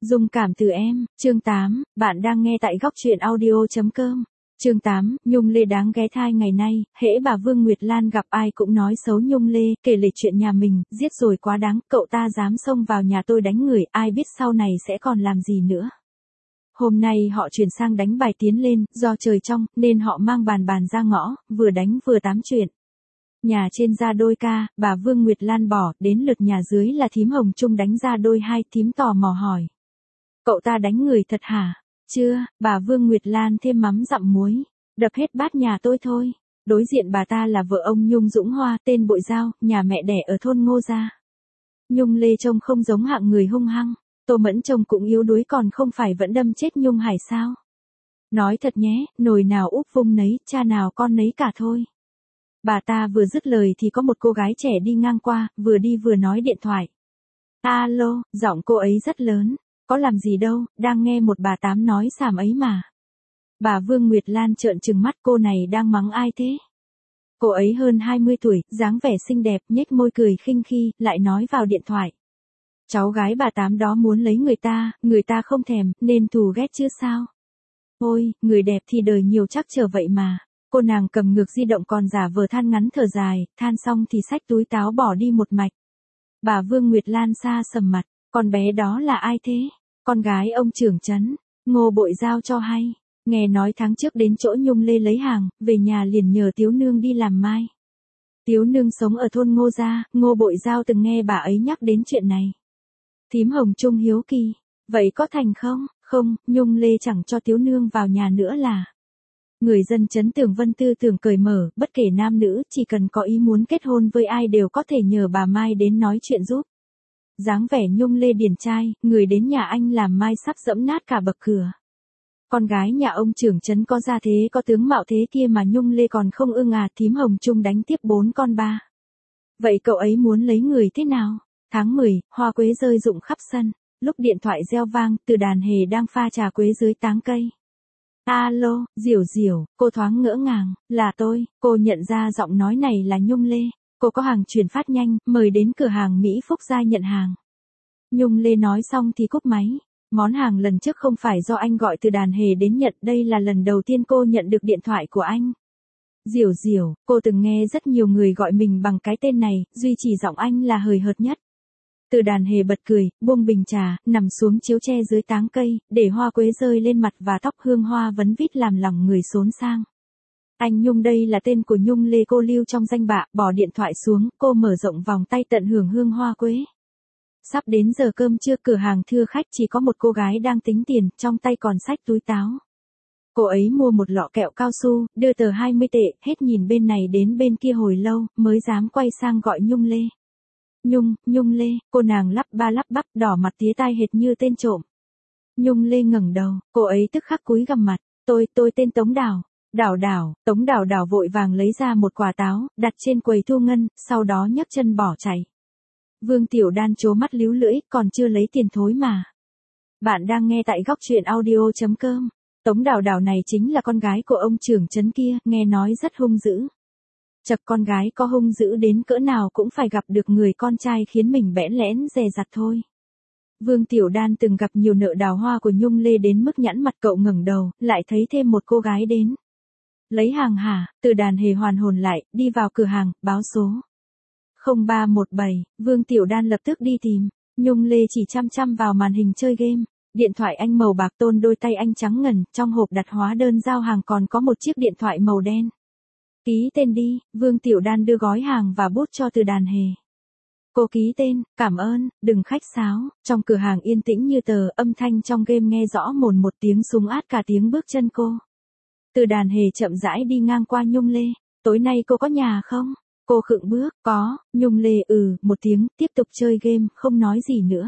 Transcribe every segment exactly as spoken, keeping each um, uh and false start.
Dung cảm từ em, chương tám, bạn đang nghe tại góc truyện audio.com. Chương tám, Nhung Lê đáng ghé thai ngày nay, hễ bà Vương Nguyệt Lan gặp ai cũng nói xấu Nhung Lê, kể lể chuyện nhà mình, giết rồi quá đáng, cậu ta dám xông vào nhà tôi đánh người, ai biết sau này sẽ còn làm gì nữa. Hôm nay họ chuyển sang đánh bài tiến lên, do trời trong, nên họ mang bàn bàn ra ngõ, vừa đánh vừa tám chuyện. Nhà trên ra đôi ca, bà Vương Nguyệt Lan bỏ, đến lượt nhà dưới là thím Hồng Trung đánh ra đôi hai, thím tò mò hỏi. Cậu ta đánh người thật hả? Chưa, bà Vương Nguyệt Lan thêm mắm dặm muối. Đập hết bát nhà tôi thôi. Đối diện bà ta là vợ ông Nhung Dũng Hoa, tên Bội Giao, nhà mẹ đẻ ở thôn Ngô Gia. Nhung Lê trông không giống hạng người hung hăng. Tô Mẫn trông cũng yếu đuối còn không phải vẫn đâm chết Nhung Hải sao? Nói thật nhé, nồi nào úp vung nấy, cha nào con nấy cả thôi. Bà ta vừa dứt lời thì có một cô gái trẻ đi ngang qua, vừa đi vừa nói điện thoại. Alo, giọng cô ấy rất lớn. Có làm gì đâu, đang nghe một bà tám nói xàm ấy mà. Bà Vương Nguyệt Lan trợn trừng mắt, cô này đang mắng ai thế? Cô ấy hơn hai mươi tuổi, dáng vẻ xinh đẹp, nhếch môi cười khinh khi, lại nói vào điện thoại. Cháu gái bà tám đó muốn lấy người ta, người ta không thèm, nên thù ghét chứ sao? Ôi, người đẹp thì đời nhiều chắc trở vậy mà. Cô nàng cầm ngược di động còn giả vờ than ngắn thở dài, than xong thì xách túi táo bỏ đi một mạch. Bà Vương Nguyệt Lan xa sầm mặt, con bé đó là ai thế? Con gái ông trưởng trấn, Ngô Bội Giao cho hay. Nghe nói tháng trước đến chỗ Nhung Lê lấy hàng, về nhà liền nhờ Tiếu Nương đi làm mai. Tiếu Nương sống ở thôn Ngô Gia, Ngô Bội Giao từng nghe bà ấy nhắc đến chuyện này. Thím Hồng Trung hiếu kỳ, vậy có thành không? Không, Nhung Lê chẳng cho Tiếu Nương vào nhà nữa là. Người dân trấn Tường Vân tư tưởng cởi mở, bất kể nam nữ, chỉ cần có ý muốn kết hôn với ai đều có thể nhờ bà Mai đến nói chuyện giúp. Dáng vẻ Nhung Lê điển trai, người đến nhà anh làm Mai sắp dẫm nát cả bậc cửa. Con gái nhà ông trưởng trấn có gia thế có tướng mạo thế kia mà Nhung Lê còn không ưng à, thím Hồng Trung đánh tiếp bốn con ba. Vậy cậu ấy muốn lấy người thế nào? Tháng mười, hoa quế rơi rụng khắp sân, lúc điện thoại reo vang, Từ Đàn Hề đang pha trà quế dưới táng cây. Alo, Diểu Diểu, cô thoáng ngỡ ngàng, là tôi, cô nhận ra giọng nói này là Nhung Lê. Cô có hàng chuyển phát nhanh, mời đến cửa hàng Mỹ Phúc Gia nhận hàng. Nhung Lê nói xong thì cúp máy. Món hàng lần trước không phải do anh gọi Từ Đàn Hề đến nhận, đây là lần đầu tiên cô nhận được điện thoại của anh. Diểu Diểu, cô từng nghe rất nhiều người gọi mình bằng cái tên này, duy chỉ giọng anh là hời hợt nhất. Từ Đàn Hề bật cười, buông bình trà, nằm xuống chiếu tre dưới táng cây, để hoa quế rơi lên mặt và tóc hương hoa vấn vít làm lòng người xốn sang. Anh Nhung, đây là tên của Nhung Lê cô lưu trong danh bạ, bỏ điện thoại xuống, cô mở rộng vòng tay tận hưởng hương hoa quế. Sắp đến giờ cơm trưa, cửa hàng thưa khách chỉ có một cô gái đang tính tiền, trong tay còn xách túi táo. Cô ấy mua một lọ kẹo cao su, đưa tờ hai mươi tệ, hết nhìn bên này đến bên kia hồi lâu, mới dám quay sang gọi Nhung Lê. Nhung, Nhung Lê, cô nàng lắp ba lắp bắp, đỏ mặt tía tai hệt như tên trộm. Nhung Lê ngẩng đầu, cô ấy tức khắc cúi gằm mặt, tôi, tôi tên Tống Đào. Đào Đào, Tống Đào Đào vội vàng lấy ra một quả táo, đặt trên quầy thu ngân, sau đó nhấc chân bỏ chạy. Vương Tiểu Đan trố mắt líu lưỡi, còn chưa lấy tiền thối mà. Bạn đang nghe tại góc truyện audio.com. Tống Đào Đào này chính là con gái của ông trưởng trấn kia, nghe nói rất hung dữ. Chật, con gái có hung dữ đến cỡ nào cũng phải gặp được người con trai khiến mình bẽn lẽn dè dặt thôi. Vương Tiểu Đan từng gặp nhiều nợ đào hoa của Nhung Lê đến mức nhẵn mặt, cậu ngẩng đầu, lại thấy thêm một cô gái đến. Lấy hàng hả? Từ Đàn Hề hoàn hồn lại, đi vào cửa hàng, báo số. không ba một bảy, Vương Tiểu Đan lập tức đi tìm. Nhung Lê chỉ chăm chăm vào màn hình chơi game. Điện thoại anh màu bạc tôn, đôi tay anh trắng ngần, trong hộp đặt hóa đơn giao hàng còn có một chiếc điện thoại màu đen. Ký tên đi, Vương Tiểu Đan đưa gói hàng và bút cho Từ Đàn Hề. Cô ký tên, cảm ơn, đừng khách sáo. Trong cửa hàng yên tĩnh như tờ, âm thanh trong game nghe rõ mồn một, tiếng súng át cả tiếng bước chân cô. Từ Đàn Hề chậm rãi đi ngang qua Nhung Lê. Tối nay cô có nhà không? Cô khựng bước, có. Nhung Lê ừ, một tiếng, tiếp tục chơi game, không nói gì nữa.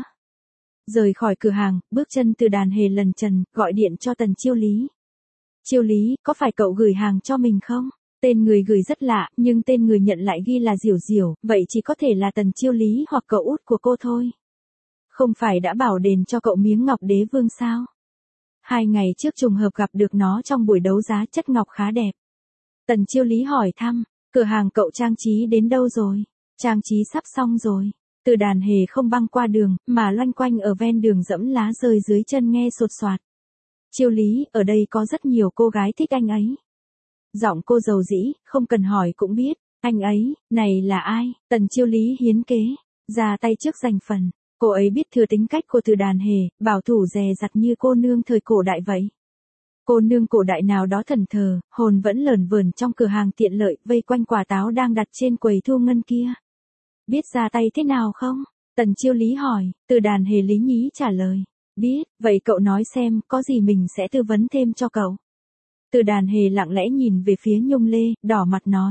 Rời khỏi cửa hàng, bước chân Từ Đàn Hề lần trần, gọi điện cho Tần Chiêu Lý. Chiêu Lý, có phải cậu gửi hàng cho mình không? Tên người gửi rất lạ, nhưng tên người nhận lại ghi là Diểu Diểu, vậy chỉ có thể là Tần Chiêu Lý hoặc cậu út của cô thôi. Không phải đã bảo đền cho cậu miếng ngọc đế vương sao? Hai ngày trước trùng hợp gặp được nó trong buổi đấu giá, chất ngọc khá đẹp. Tần Chiêu Lý hỏi thăm, cửa hàng cậu trang trí đến đâu rồi? Trang trí sắp xong rồi. Từ Đàn Hề không băng qua đường, mà loanh quanh ở ven đường dẫm lá rơi dưới chân nghe sột soạt. Chiêu Lý, ở đây có rất nhiều cô gái thích anh ấy. Giọng cô dầu dĩ, không cần hỏi cũng biết, anh ấy, này là ai? Tần Chiêu Lý hiến kế, ra tay trước giành phần. Cô ấy biết thừa tính cách của Từ Đàn Hề, bảo thủ dè dặt như cô nương thời cổ đại vậy. Cô nương cổ đại nào đó thần thờ, hồn vẫn lởn vởn trong cửa hàng tiện lợi, vây quanh quả táo đang đặt trên quầy thu ngân kia. Biết ra tay thế nào không? Tần Chiêu Lý hỏi. Từ Đàn Hề lý nhí trả lời. Biết, vậy cậu nói xem, có gì mình sẽ tư vấn thêm cho cậu. Từ Đàn Hề lặng lẽ nhìn về phía Nhung Lê, đỏ mặt nói.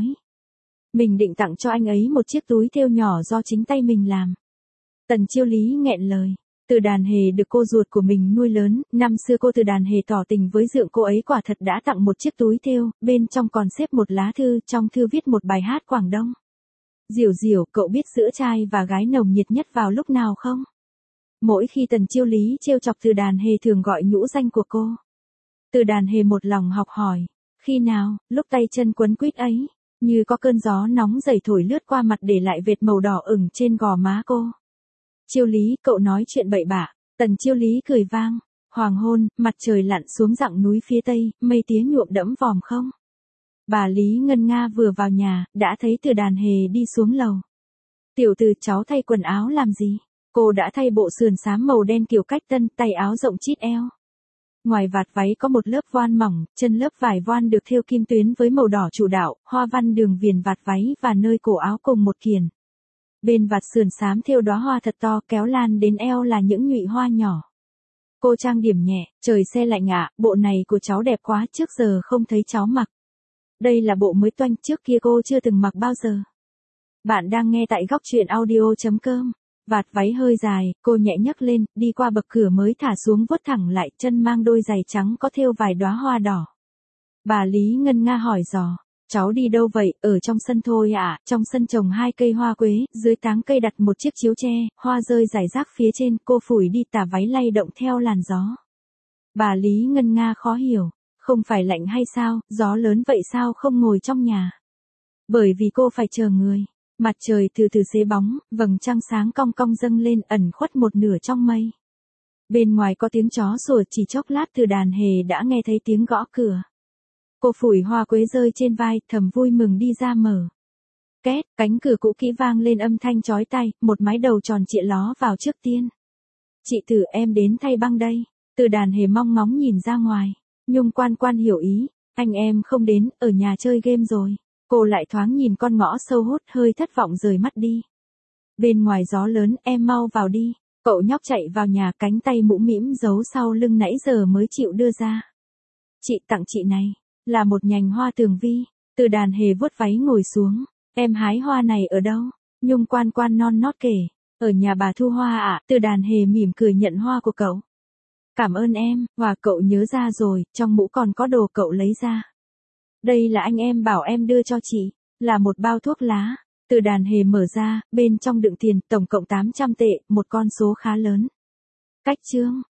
Mình định tặng cho anh ấy một chiếc túi thêu nhỏ do chính tay mình làm. Tần Chiêu Lý nghẹn lời. Từ Đàn Hề được cô ruột của mình nuôi lớn, năm xưa cô Từ Đàn Hề tỏ tình với dượng cô ấy quả thật đã tặng một chiếc túi thêu, bên trong còn xếp một lá thư, trong thư viết một bài hát Quảng Đông. Diểu Diểu, cậu biết giữa trai và gái nồng nhiệt nhất vào lúc nào không? Mỗi khi Tần Chiêu Lý trêu chọc Từ Đàn Hề thường gọi nhũ danh của cô. Từ Đàn Hề một lòng học hỏi. Khi nào, lúc tay chân quấn quýt ấy, như có cơn gió nóng dày thổi lướt qua mặt để lại vệt màu đỏ ửng trên gò má cô. Chiêu Lý, cậu nói chuyện bậy bạ. Tần Chiêu Lý cười vang. Hoàng hôn, mặt trời lặn xuống dặng núi phía tây, mây tía nhuộm đẫm vòm không. Bà Lý Ngân Nga vừa vào nhà, đã thấy Từ Đàn Hề đi xuống lầu. Tiểu từ, cháu thay quần áo làm gì? Cô đã thay bộ sườn xám màu đen kiểu cách tân, tay áo rộng chít eo. Ngoài vạt váy có một lớp voan mỏng, chân lớp vải voan được thêu kim tuyến với màu đỏ chủ đạo, hoa văn đường viền vạt váy và nơi cổ áo cùng một kiền. Bên vạt sườn xám thêu đóa hoa thật to, kéo lan đến eo là những nhụy hoa nhỏ. Cô trang điểm nhẹ, trời se lạnh ạ, bộ này của cháu đẹp quá, trước giờ không thấy cháu mặc. Đây là bộ mới toanh, trước kia cô chưa từng mặc bao giờ. Bạn đang nghe tại góc truyện audio chấm com. Vạt váy hơi dài, cô nhẹ nhấc lên, đi qua bậc cửa mới thả xuống vuốt thẳng lại, chân mang đôi giày trắng có thêu vài đóa hoa đỏ. Bà Lý Ngân Nga hỏi dò, cháu đi đâu vậy? Ở trong sân thôi ạ, à? Trong sân trồng hai cây hoa quế, dưới táng cây đặt một chiếc chiếu tre, hoa rơi rải rác phía trên, cô phủi đi tà váy lay động theo làn gió. Bà Lý Ngân Nga khó hiểu, không phải lạnh hay sao, gió lớn vậy sao không ngồi trong nhà? Bởi vì cô phải chờ người. Mặt trời từ từ xế bóng, vầng trăng sáng cong cong dâng lên, ẩn khuất một nửa trong mây. Bên ngoài có tiếng chó sủa, chỉ chốc lát Từ Đàn Hề đã nghe thấy tiếng gõ cửa. Cô phủi hoa quế rơi trên vai, thầm vui mừng đi ra mở. Két, cánh cửa cũ kỹ vang lên âm thanh chói tai, một mái đầu tròn trịa ló vào trước tiên. Chị Từ, em đến thay băng đây. Từ Đàn Hề mong ngóng nhìn ra ngoài. Nhung Quan Quan hiểu ý, anh em không đến, ở nhà chơi game rồi. Cô lại thoáng nhìn con ngõ sâu hút, hơi thất vọng rời mắt đi. Bên ngoài gió lớn, em mau vào đi. Cậu nhóc chạy vào nhà, cánh tay mũm mĩm giấu sau lưng nãy giờ mới chịu đưa ra. Chị tặng chị này, là một nhành hoa tường vi. Từ Đàn Hề vuốt váy ngồi xuống. Em hái hoa này ở đâu? Nhung Quan Quan non nót kể. Ở nhà bà Thu Hoa ạ. À? Từ Đàn Hề mỉm cười nhận hoa của cậu. Cảm ơn em, và cậu nhớ ra rồi, trong mũ còn có đồ cậu lấy ra. Đây là anh em bảo em đưa cho chị, là một bao thuốc lá. Từ Đàn Hề mở ra, bên trong đựng tiền, tổng cộng tám trăm tệ, một con số khá lớn. Cách chương.